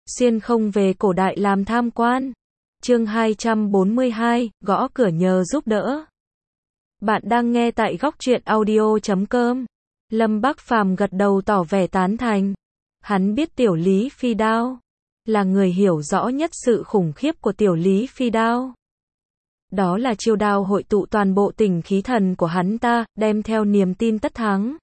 xuyên không về cổ đại làm tham quan. Chương 242, gõ cửa nhờ giúp đỡ. Bạn đang nghe tại góc truyện audio.com. Lâm Bắc Phàm gật đầu tỏ vẻ tán thành. Hắn biết Tiểu Lý Phi Đao là người hiểu rõ nhất sự khủng khiếp của Tiểu Lý Phi Đao. Đó là chiêu đao hội tụ toàn bộ tình khí thần của hắn ta, đem theo niềm tin tất thắng.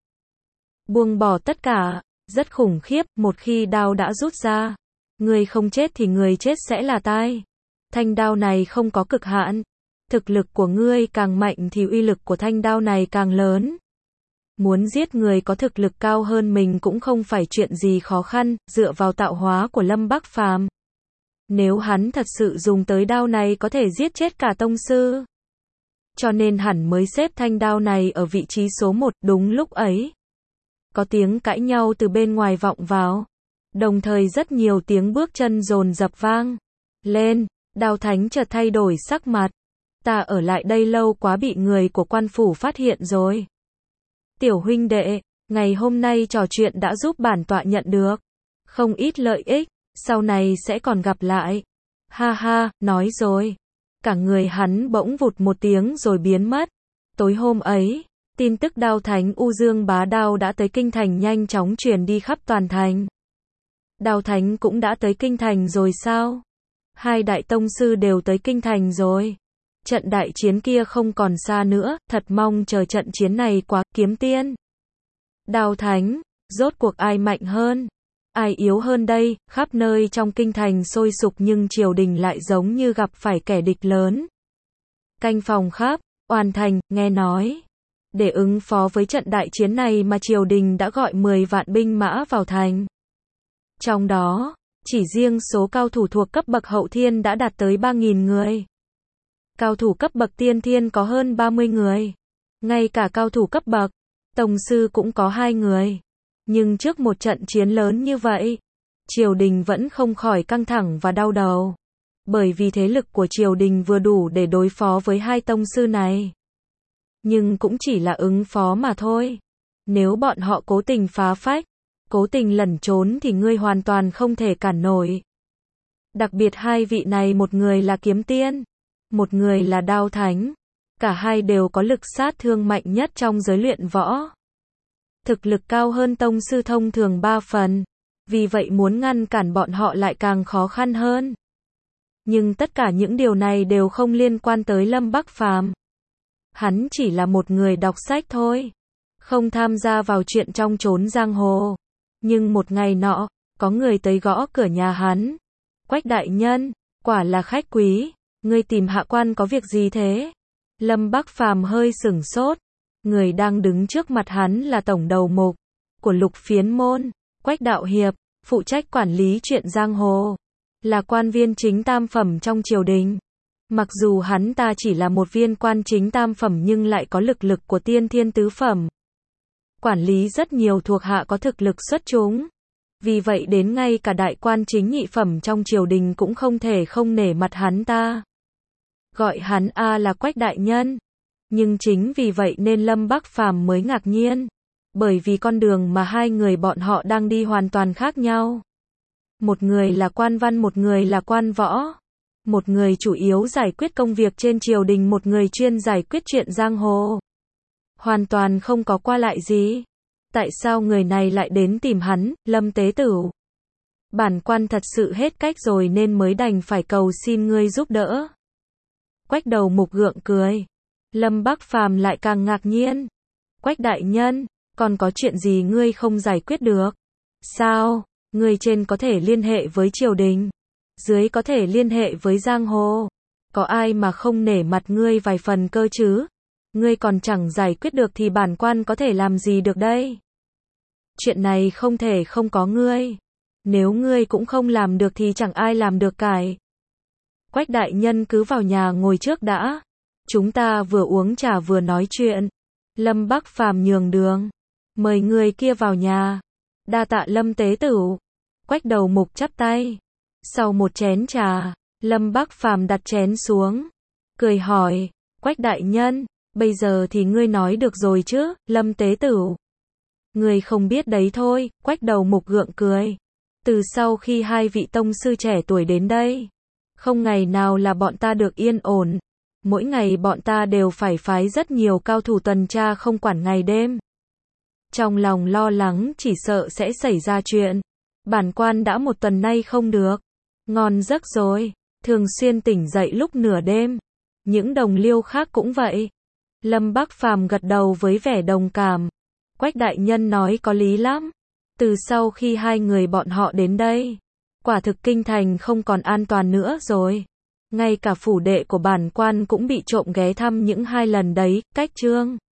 Buông bỏ tất cả, rất khủng khiếp, một khi đao đã rút ra, người không chết thì người chết sẽ là tai. Thanh đao này không có cực hạn. Thực lực của ngươi càng mạnh thì uy lực của thanh đao này càng lớn. Muốn giết người có thực lực cao hơn mình cũng không phải chuyện gì khó khăn, dựa vào tạo hóa của Lâm Bắc Phàm. Nếu hắn thật sự dùng tới đao này có thể giết chết cả tông sư. Cho nên hẳn mới xếp thanh đao này ở vị trí số 1, đúng lúc ấy. Có tiếng cãi nhau từ bên ngoài vọng vào. Đồng thời rất nhiều tiếng bước chân dồn dập vang lên, Đao Thánh chợt thay đổi sắc mặt. Ta ở lại đây lâu quá bị người của quan phủ phát hiện rồi. Tiểu huynh đệ, ngày hôm nay trò chuyện đã giúp bản tọa nhận được không ít lợi ích, sau này sẽ còn gặp lại. Ha ha, nói rồi. Cả người hắn bỗng vụt một tiếng rồi biến mất. Tối hôm ấy, tin tức Đao Thánh U Dương Bá Đao đã tới kinh thành nhanh chóng truyền đi khắp toàn thành. Đao Thánh cũng đã tới kinh thành rồi sao? Hai đại tông sư đều tới kinh thành rồi. Trận đại chiến kia không còn xa nữa, thật mong chờ trận chiến này quá. Kiếm Tiên, Đao Thánh, rốt cuộc ai mạnh hơn? Ai yếu hơn đây? Khắp nơi trong kinh thành sôi sục nhưng triều đình lại giống như gặp phải kẻ địch lớn. Canh phòng khắp Oàn Thành, nghe nói để ứng phó với trận đại chiến này mà triều đình đã gọi 10 vạn binh mã vào thành. Trong đó, chỉ riêng số cao thủ thuộc cấp bậc hậu thiên đã đạt tới 3.000 người. Cao thủ cấp bậc tiên thiên có hơn 30 người. Ngay cả cao thủ cấp bậc tổng sư cũng có 2 người. Nhưng trước một trận chiến lớn như vậy, triều đình vẫn không khỏi căng thẳng và đau đầu. Bởi vì thế lực của triều đình vừa đủ để đối phó với hai tông sư này. Nhưng cũng chỉ là ứng phó mà thôi. Nếu bọn họ cố tình phá phách, cố tình lẩn trốn thì ngươi hoàn toàn không thể cản nổi. Đặc biệt hai vị này, một người là Kiếm Tiên, một người là Đao Thánh. Cả hai đều có lực sát thương mạnh nhất trong giới luyện võ. Thực lực cao hơn tông sư thông thường 3 phần. Vì vậy muốn ngăn cản bọn họ lại càng khó khăn hơn. Nhưng tất cả những điều này đều không liên quan tới Lâm Bắc Phàm. Hắn chỉ là một người đọc sách thôi. Không tham gia vào chuyện trong chốn giang hồ. Nhưng một ngày nọ, có người tới gõ cửa nhà hắn. Quách đại nhân, quả là khách quý. Ngươi tìm hạ quan có việc gì thế? Lâm Bắc Phàm hơi sửng sốt. Người đang đứng trước mặt hắn là tổng đầu mục của Lục Phiến môn, Quách Đạo Hiệp, phụ trách quản lý chuyện giang hồ. Là quan viên chính tam phẩm trong triều đình. Mặc dù hắn ta chỉ là một viên quan chính tam phẩm nhưng lại có lực của tiên thiên tứ phẩm. Quản lý rất nhiều thuộc hạ có thực lực xuất chúng. Vì vậy đến ngay cả đại quan chính nhị phẩm trong triều đình cũng không thể không nể mặt hắn ta. Gọi hắn là Quách đại nhân. Nhưng chính vì vậy nên Lâm Bắc Phàm mới ngạc nhiên. Bởi vì con đường mà hai người bọn họ đang đi hoàn toàn khác nhau. Một người là quan văn, một người là quan võ. Một người chủ yếu giải quyết công việc trên triều đình, một người chuyên giải quyết chuyện giang hồ. Hoàn toàn không có qua lại gì. Tại sao người này lại đến tìm hắn, Lâm Tế Tửu? Bản quan thật sự hết cách rồi nên mới đành phải cầu xin ngươi giúp đỡ. Quách đầu mục gượng cười. Lâm Bắc Phàm lại càng ngạc nhiên. Quách đại nhân, còn có chuyện gì ngươi không giải quyết được? Sao? Ngươi trên có thể liên hệ với triều đình, dưới có thể liên hệ với giang hồ. Có ai mà không nể mặt ngươi vài phần cơ chứ? Ngươi còn chẳng giải quyết được thì bản quan có thể làm gì được đây? Chuyện này không thể không có ngươi. Nếu ngươi cũng không làm được thì chẳng ai làm được cải. Quách đại nhân cứ vào nhà ngồi trước đã. Chúng ta vừa uống trà vừa nói chuyện. Lâm Bắc Phàm nhường đường. Mời người kia vào nhà. Đa tạ Lâm Tế Tửu. Quách đầu mục chắp tay. Sau một chén trà, Lâm Bắc Phàm đặt chén xuống. Cười hỏi, Quách đại nhân, bây giờ thì ngươi nói được rồi chứ, Lâm Tế Tửu. Ngươi không biết đấy thôi, Quách đầu mục gượng cười. Từ sau khi hai vị tông sư trẻ tuổi đến đây, không ngày nào là bọn ta được yên ổn. Mỗi ngày bọn ta đều phải phái rất nhiều cao thủ tuần tra không quản ngày đêm. Trong lòng lo lắng chỉ sợ sẽ xảy ra chuyện. Bản quan đã một tuần nay không được ngon giấc rồi, thường xuyên tỉnh dậy lúc nửa đêm. Những đồng liêu khác cũng vậy. Lâm Bắc Phàm gật đầu với vẻ đồng cảm. Quách đại nhân nói có lý lắm. Từ sau khi hai người bọn họ đến đây, quả thực kinh thành không còn an toàn nữa rồi. Ngay cả phủ đệ của bản quan cũng bị trộm ghé thăm những 2 lần đấy. Cách Trương